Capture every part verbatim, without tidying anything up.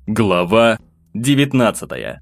Глава девятнадцатая.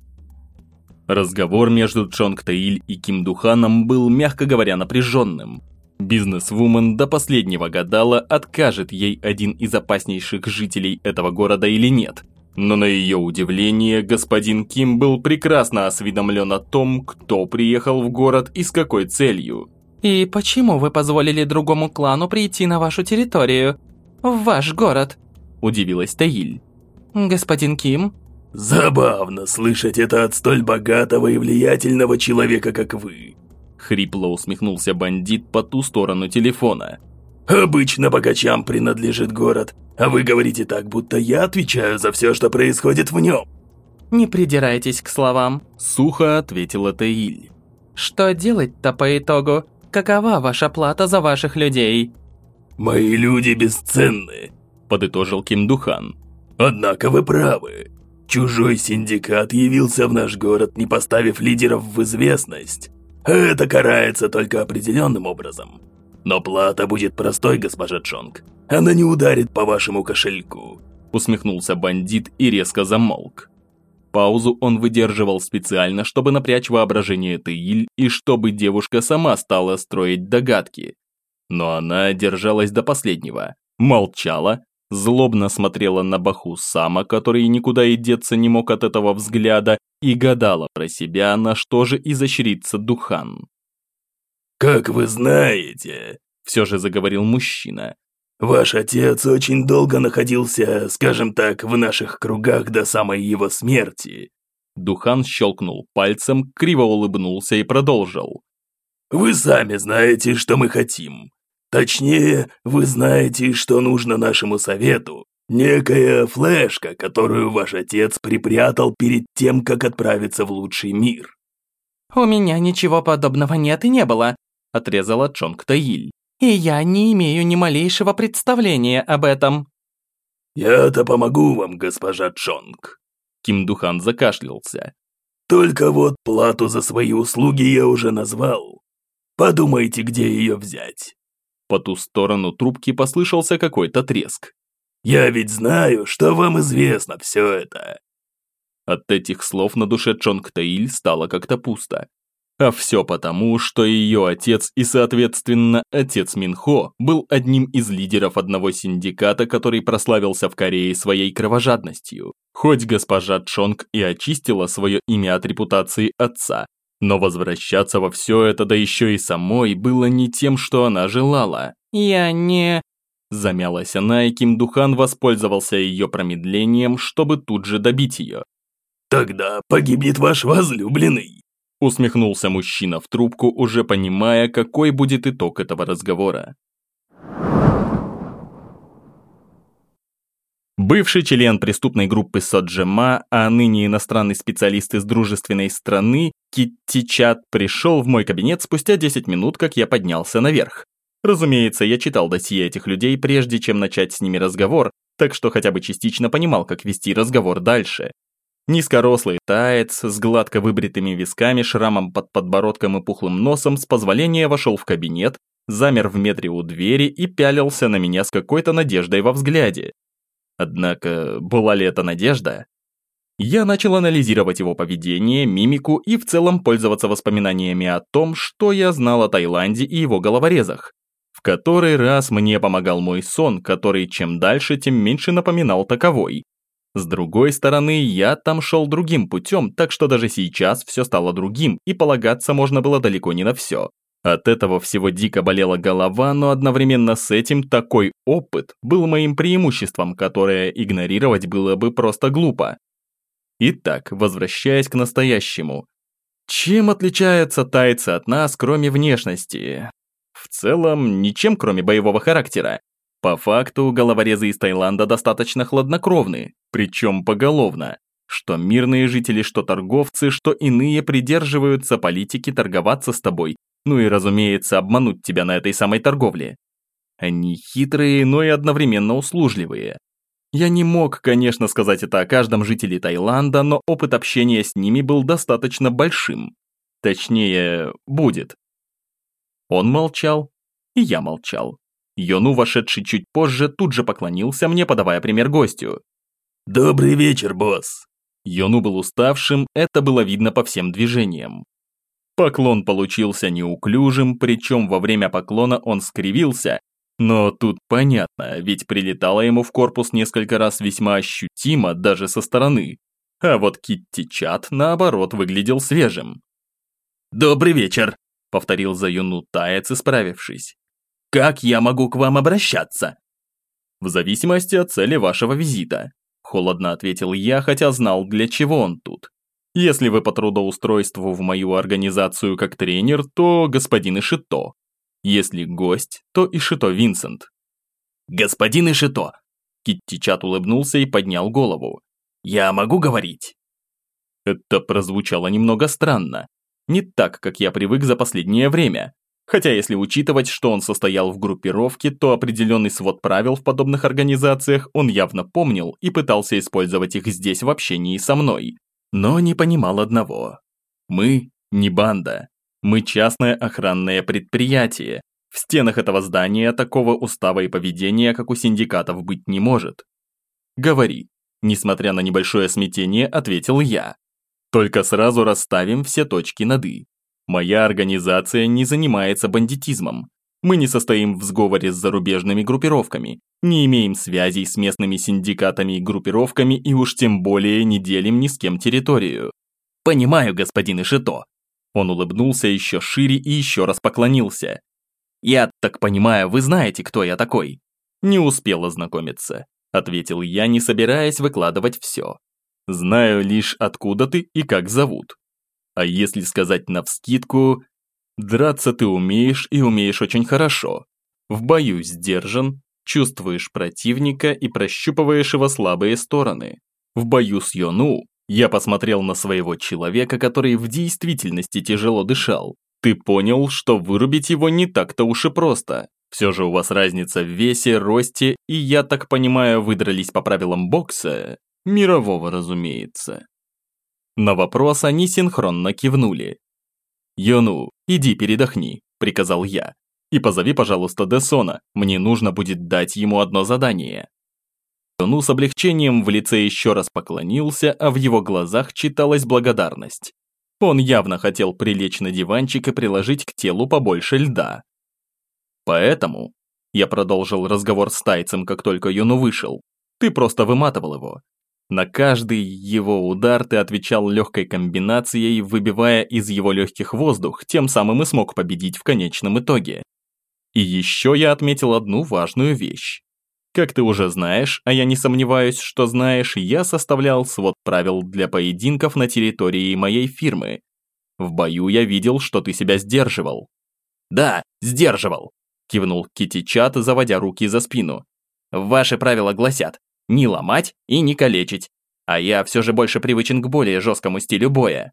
Разговор между Чонг Таиль и Ким Духаном был, мягко говоря, напряженным. Бизнесвумен до последнего гадала, откажет ей один из опаснейших жителей этого города или нет. Но на ее удивление, господин Ким был прекрасно осведомлен о том, кто приехал в город и с какой целью. «И почему вы позволили другому клану прийти на вашу территорию, в ваш город?» – удивилась Таиль. «Господин Ким?» «Забавно слышать это от столь богатого и влиятельного человека, как вы», — хрипло усмехнулся бандит по ту сторону телефона. «Обычно богачам принадлежит город, а вы говорите так, будто я отвечаю за все, что происходит в нем». «Не придирайтесь к словам», — сухо ответила Таиль. «Что делать-то по итогу? Какова ваша плата за ваших людей?» «Мои люди бесценны», — подытожил Ким Духан. «Однако вы правы. Чужой синдикат явился в наш город, не поставив лидеров в известность. Это карается только определенным образом. Но плата будет простой, госпожа Чонг. Она не ударит по вашему кошельку», — усмехнулся бандит и резко замолк. Паузу он выдерживал специально, чтобы напрячь воображение Таиль и чтобы девушка сама стала строить догадки. Но она держалась до последнего, молчала, злобно смотрела на Баху Сама, который никуда и деться не мог от этого взгляда, и гадала про себя, на что же изощрится Духан. «Как вы знаете», — все же заговорил мужчина, «ваш отец очень долго находился, скажем так, в наших кругах до самой его смерти». Духан щелкнул пальцем, криво улыбнулся и продолжил. «Вы сами знаете, что мы хотим. Точнее, вы знаете, что нужно нашему совету. Некая флешка, которую ваш отец припрятал перед тем, как отправиться в лучший мир». «У меня ничего подобного нет и не было», – отрезала Чонг Таиль. «И я не имею ни малейшего представления об этом». «Я-то помогу вам, госпожа Чонг». Ким Духан закашлялся. «Только вот плату за свои услуги я уже назвал. Подумайте, где ее взять». По ту сторону трубки послышался какой-то треск. «Я ведь знаю, что вам известно все это». От этих слов на душе Чонг Таиль стало как-то пусто. А все потому, что ее отец и, соответственно, отец Минхо был одним из лидеров одного синдиката, который прославился в Корее своей кровожадностью. Хоть госпожа Чонг и очистила свое имя от репутации отца, но возвращаться во все это, да еще и самой, было не тем, что она желала. «Я не...» Замялась она, и Ким Духан воспользовался ее промедлением, чтобы тут же добить ее. «Тогда погибнет ваш возлюбленный», усмехнулся мужчина в трубку, уже понимая, какой будет итог этого разговора. Бывший член преступной группы Соджема, а ныне иностранный специалист из дружественной страны, Китти Чат, пришел в мой кабинет спустя десять минут, как я поднялся наверх. Разумеется, я читал досье этих людей, прежде чем начать с ними разговор, так что хотя бы частично понимал, как вести разговор дальше. Низкорослый таец с гладко выбритыми висками, шрамом под подбородком и пухлым носом с позволения вошел в кабинет, замер в метре у двери и пялился на меня с какой-то надеждой во взгляде. Однако, была ли это надежда? Я начал анализировать его поведение, мимику и в целом пользоваться воспоминаниями о том, что я знал о Таиланде и его головорезах. В который раз мне помогал мой сон, который чем дальше, тем меньше напоминал таковой. С другой стороны, я там шел другим путем, так что даже сейчас все стало другим, и полагаться можно было далеко не на все. От этого всего дико болела голова, но одновременно с этим такой опыт был моим преимуществом, которое игнорировать было бы просто глупо. Итак, возвращаясь к настоящему. Чем отличаются тайцы от нас, кроме внешности? В целом, ничем, кроме боевого характера. По факту, головорезы из Таиланда достаточно хладнокровны, причем поголовно. Что мирные жители, что торговцы, что иные придерживаются политики торговаться с тобой, ну и, разумеется, обмануть тебя на этой самой торговле. Они хитрые, но и одновременно услужливые. Я не мог, конечно, сказать это о каждом жителе Таиланда, но опыт общения с ними был достаточно большим. Точнее, будет. Он молчал, и я молчал. Йону, вошедший чуть позже, тут же поклонился мне, подавая пример гостю. «Добрый вечер, босс!» Йону был уставшим, это было видно по всем движениям. Поклон получился неуклюжим, причем во время поклона он скривился, но тут понятно, ведь прилетало ему в корпус несколько раз весьма ощутимо даже со стороны. А вот Китти-чат, наоборот, выглядел свежим. «Добрый вечер», — повторил за Юну Таец, исправившись. «Как я могу к вам обращаться?» «В зависимости от цели вашего визита», — холодно ответил я, хотя знал, для чего он тут. «Если вы по трудоустройству в мою организацию как тренер, то господин Ишито. Если гость, то Ишито Винсент». «Господин Ишито», — Китти-чат улыбнулся и поднял голову. «Я могу говорить?» Это прозвучало немного странно. Не так, как я привык за последнее время. Хотя если учитывать, что он состоял в группировке, то определенный свод правил в подобных организациях он явно помнил и пытался использовать их здесь в общении со мной. Но не понимал одного. Мы не банда. Мы частное охранное предприятие. В стенах этого здания такого устава и поведения, как у синдикатов, быть не может. «Говори», несмотря на небольшое смятение, ответил я. «Только сразу расставим все точки над «и». Моя организация не занимается бандитизмом. Мы не состоим в сговоре с зарубежными группировками, не имеем связей с местными синдикатами и группировками и уж тем более не делим ни с кем территорию». «Понимаю, господин Ишито». Он улыбнулся еще шире и еще раз поклонился. «Я так понимаю, вы знаете, кто я такой?» «Не успел ознакомиться», — ответил я, не собираясь выкладывать все. «Знаю лишь, откуда ты и как зовут. А если сказать навскидку, драться ты умеешь и умеешь очень хорошо. В бою сдержан, чувствуешь противника и прощупываешь его слабые стороны. В бою с Йону я посмотрел на своего человека, который в действительности тяжело дышал. Ты понял, что вырубить его не так-то уж и просто. Все же у вас разница в весе, росте, и я так понимаю, вы дрались по правилам бокса, мирового, разумеется». На вопрос они синхронно кивнули. «Йону, иди передохни», – приказал я. «И позови, пожалуйста, Десона, мне нужно будет дать ему одно задание». Йону с облегчением в лице еще раз поклонился, а в его глазах читалась благодарность. Он явно хотел прилечь на диванчик и приложить к телу побольше льда. «Поэтому», – я продолжил разговор с тайцем, как только Йону вышел, – «ты просто выматывал его. На каждый его удар ты отвечал легкой комбинацией, выбивая из его легких воздух, тем самым и смог победить в конечном итоге. И еще я отметил одну важную вещь. Как ты уже знаешь, а я не сомневаюсь, что знаешь, я составлял свод правил для поединков на территории моей фирмы. В бою я видел, что ты себя сдерживал». «Да, сдерживал», – кивнул Китти-чат, заводя руки за спину. «Ваши правила гласят: не ломать и не калечить, а я все же больше привычен к более жесткому стилю боя».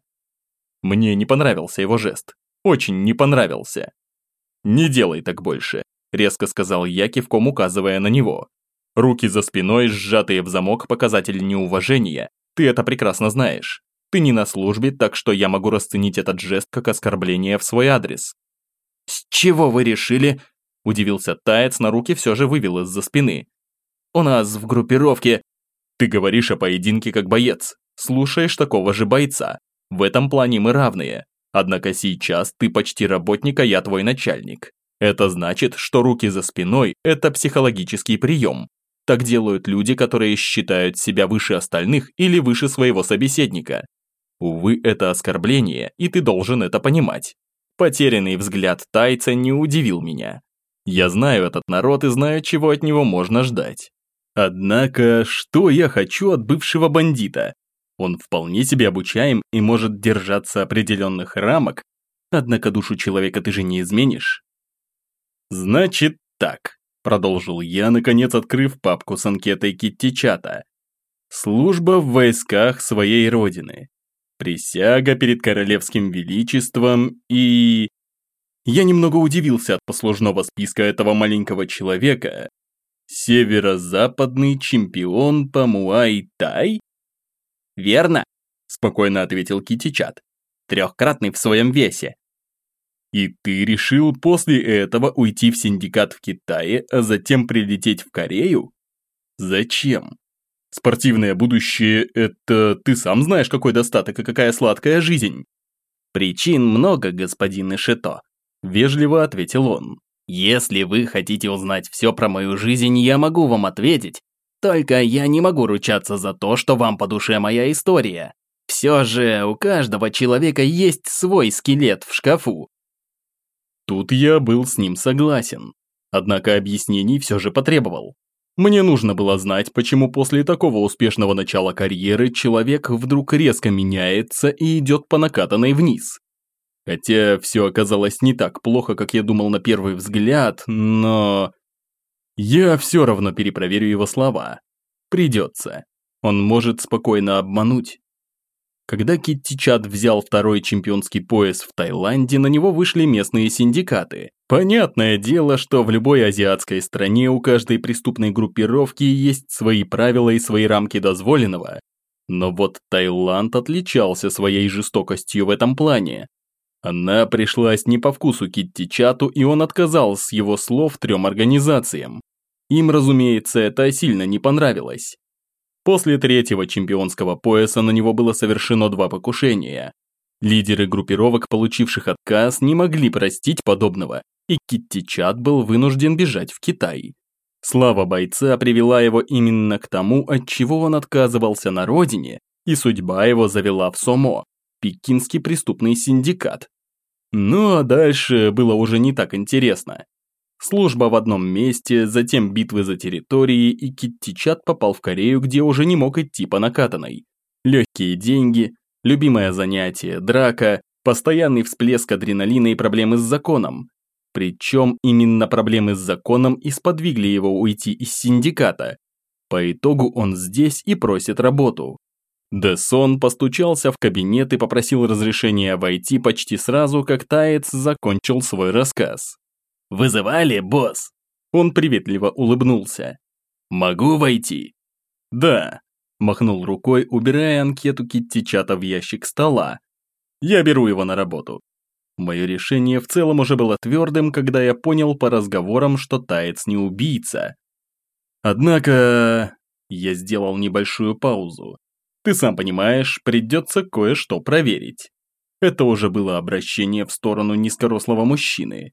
Мне не понравился его жест. Очень не понравился. «Не делай так больше», – резко сказал я, кивком указывая на него. «Руки за спиной, сжатые в замок, показатель неуважения. Ты это прекрасно знаешь. Ты не на службе, так что я могу расценить этот жест как оскорбление в свой адрес». «С чего вы решили?» – удивился Таец, на руки все же вывел из-за спины. «У нас в группировке...» «Ты говоришь о поединке как боец, слушаешь такого же бойца. В этом плане мы равные. Однако сейчас ты почти работник, а я твой начальник. Это значит, что руки за спиной – это психологический прием. Так делают люди, которые считают себя выше остальных или выше своего собеседника. Увы, это оскорбление, и ты должен это понимать». Потерянный взгляд тайца не удивил меня. Я знаю этот народ и знаю, чего от него можно ждать. Однако, что я хочу от бывшего бандита? Он вполне себе обучаем и может держаться определенных рамок, однако душу человека ты же не изменишь. «Значит так», – продолжил я, наконец открыв папку с анкетой Китти-чата. «Служба в войсках своей родины. Присяга перед королевским величеством и...» Я немного удивился от послужного списка этого маленького человека. «Северо-западный чемпион по муай-тай?» «Верно», – спокойно ответил Китти-чат. «Трехкратный в своем весе». «И ты решил после этого уйти в синдикат в Китае, а затем прилететь в Корею? Зачем?» Спортивное будущее – это ты сам знаешь, какой достаток и какая сладкая жизнь. Причин много, господин Ишито, вежливо ответил он. Если вы хотите узнать все про мою жизнь, я могу вам ответить. Только я не могу ручаться за то, что вам по душе моя история. Все же у каждого человека есть свой скелет в шкафу. Тут я был с ним согласен. Однако объяснений все же потребовал. Мне нужно было знать, почему после такого успешного начала карьеры человек вдруг резко меняется и идет по накатанной вниз. Хотя все оказалось не так плохо, как я думал на первый взгляд, но... Я все равно перепроверю его слова. Придется. Он может спокойно обмануть. Когда Китти Чат взял второй чемпионский пояс в Таиланде, на него вышли местные синдикаты. Понятное дело, что в любой азиатской стране у каждой преступной группировки есть свои правила и свои рамки дозволенного. Но вот Таиланд отличался своей жестокостью в этом плане. Она пришлась не по вкусу Китти Чату, и он отказал с его слов трем организациям. Им, разумеется, это сильно не понравилось. После третьего чемпионского пояса на него было совершено два покушения. Лидеры группировок, получивших отказ, не могли простить подобного, и Китти Чат был вынужден бежать в Китай. Слава бойца привела его именно к тому, от чего он отказывался на родине, и судьба его завела в СОМО, пекинский преступный синдикат. Ну а дальше было уже не так интересно. Служба в одном месте, затем битвы за территории, и Китти Чат попал в Корею, где уже не мог идти по накатанной. Легкие деньги, любимое занятие, драка, постоянный всплеск адреналина и проблемы с законом. Причем именно проблемы с законом и сподвигли его уйти из синдиката. По итогу он здесь и просит работу. Дэсон постучался в кабинет и попросил разрешения войти почти сразу, как Таец закончил свой рассказ. «Вызывали, босс?» Он приветливо улыбнулся. «Могу войти?» «Да», – махнул рукой, убирая анкету Китти Чата в ящик стола. «Я беру его на работу». Мое решение в целом уже было твердым, когда я понял по разговорам, что Таец не убийца. Однако... Я сделал небольшую паузу. Ты сам понимаешь, придется кое-что проверить. Это уже было обращение в сторону низкорослого мужчины.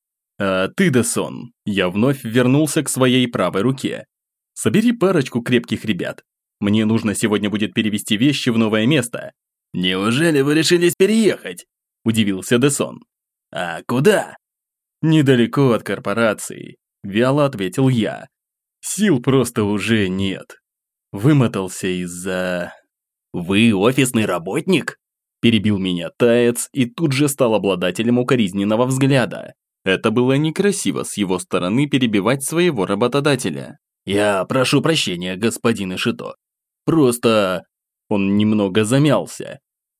А ты, Дэсон, я вновь вернулся к своей правой руке. Собери парочку крепких ребят. Мне нужно сегодня будет перевести вещи в новое место. «Неужели вы решились переехать?» – удивился Дэсон. «А куда?» «Недалеко от корпорации», – вяло ответил я. «Сил просто уже нет. Вымотался из-за...» «Вы офисный работник?» – перебил меня Таец и тут же стал обладателем укоризненного взгляда. Это было некрасиво с его стороны перебивать своего работодателя. «Я прошу прощения, господин Ишито. Просто...» Он немного замялся.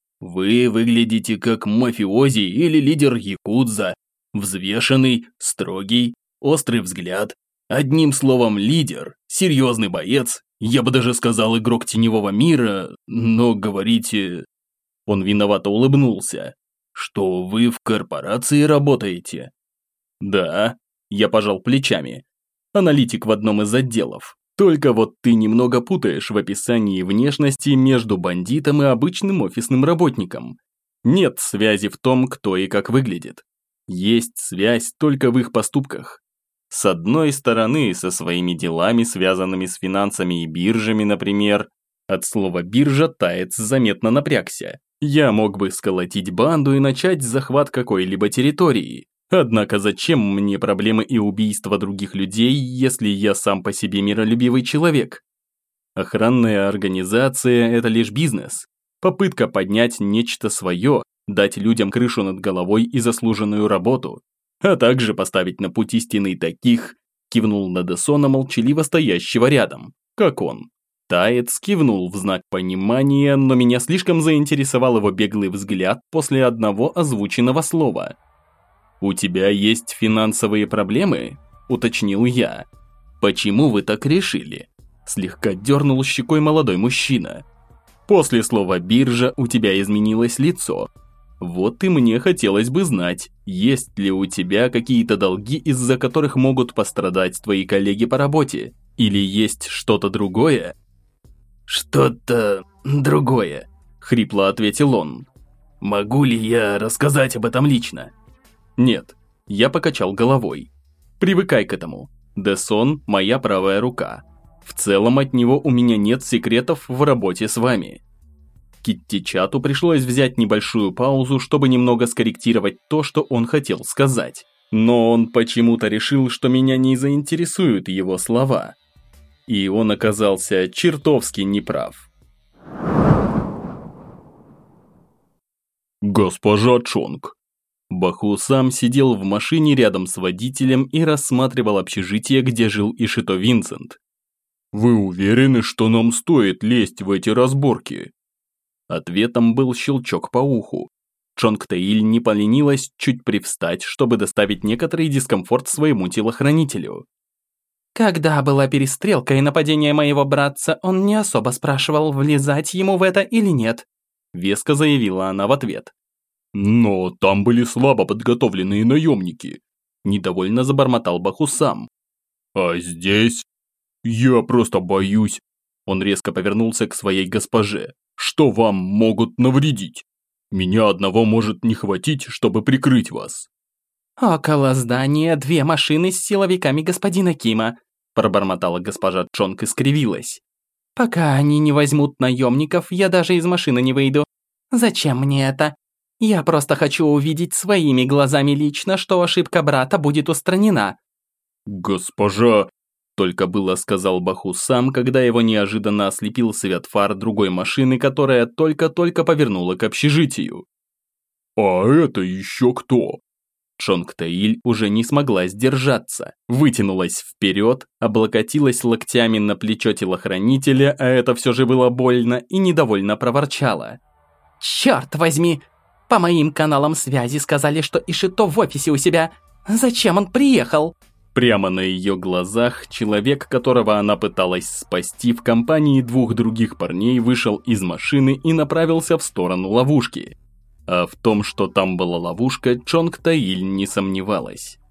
«Вы выглядите как мафиози или лидер якудза. Взвешенный, строгий, острый взгляд. Одним словом, лидер, серьезный боец. Я бы даже сказал, игрок теневого мира, но говорите...» Он виновато улыбнулся. «Что вы в корпорации работаете?» «Да», я пожал плечами. «Аналитик в одном из отделов. Только вот ты немного путаешь в описании внешности между бандитом и обычным офисным работником. Нет связи в том, кто и как выглядит. Есть связь только в их поступках. С одной стороны, со своими делами, связанными с финансами и биржами, например. От слова «биржа» Таец заметно напрягся. Я мог бы сколотить банду и начать захват какой-либо территории. Однако зачем мне проблемы и убийства других людей, если я сам по себе миролюбивый человек? Охранная организация – это лишь бизнес. Попытка поднять нечто свое, дать людям крышу над головой и заслуженную работу. А также поставить на путь истины таких, кивнул на Дэсона, молчаливо стоящего рядом, как он. Таец кивнул в знак понимания, но меня слишком заинтересовал его беглый взгляд после одного озвученного слова. «У тебя есть финансовые проблемы?» – уточнил я. «Почему вы так решили?» – слегка дернул щекой молодой мужчина. «После слова «биржа» у тебя изменилось лицо. Вот и мне хотелось бы знать, есть ли у тебя какие-то долги, из-за которых могут пострадать твои коллеги по работе? Или есть что-то другое?» «Что-то другое», – хрипло ответил он. «Могу ли я рассказать об этом лично?» «Нет», – я покачал головой. «Привыкай к этому. Десон – моя правая рука. В целом от него у меня нет секретов в работе с вами». Китти-чату пришлось взять небольшую паузу, чтобы немного скорректировать то, что он хотел сказать. Но он почему-то решил, что меня не заинтересуют его слова. И он оказался чертовски неправ. «Госпожа Чонг». Баху сам сидел в машине рядом с водителем и рассматривал общежитие, где жил Ишито Винсент. «Вы уверены, что нам стоит лезть в эти разборки?» Ответом был щелчок по уху. Чонг Тэиль не поленилась чуть привстать, чтобы доставить некоторый дискомфорт своему телохранителю. Когда была перестрелка и нападение моего братца, он не особо спрашивал, влезать ему в это или нет. Веско заявила она в ответ. «Но там были слабо подготовленные наемники», – недовольно забормотал Баху сам. «А здесь? Я просто боюсь». Он резко повернулся к своей госпоже. «Что вам могут навредить? Меня одного может не хватить, чтобы прикрыть вас». «Около здания две машины с силовиками господина Кима», – пробормотала госпожа Чонг и скривилась. «Пока они не возьмут наемников, я даже из машины не выйду. Зачем мне это? Я просто хочу увидеть своими глазами лично, что ошибка брата будет устранена». «Госпожа...» Только было сказал Баху сам, когда его неожиданно ослепил свет фар другой машины, которая только-только повернула к общежитию. «А это еще кто?» Чонг Тэиль уже не смогла сдержаться, вытянулась вперед, облокотилась локтями на плечо телохранителя, а это все же было больно, и недовольно проворчала. «Черт возьми! По моим каналам связи сказали, что Ишито в офисе у себя. Зачем он приехал?» Прямо на ее глазах человек, которого она пыталась спасти в компании двух других парней, вышел из машины и направился в сторону ловушки. А в том, что там была ловушка, Чонг Тэиль не сомневалась.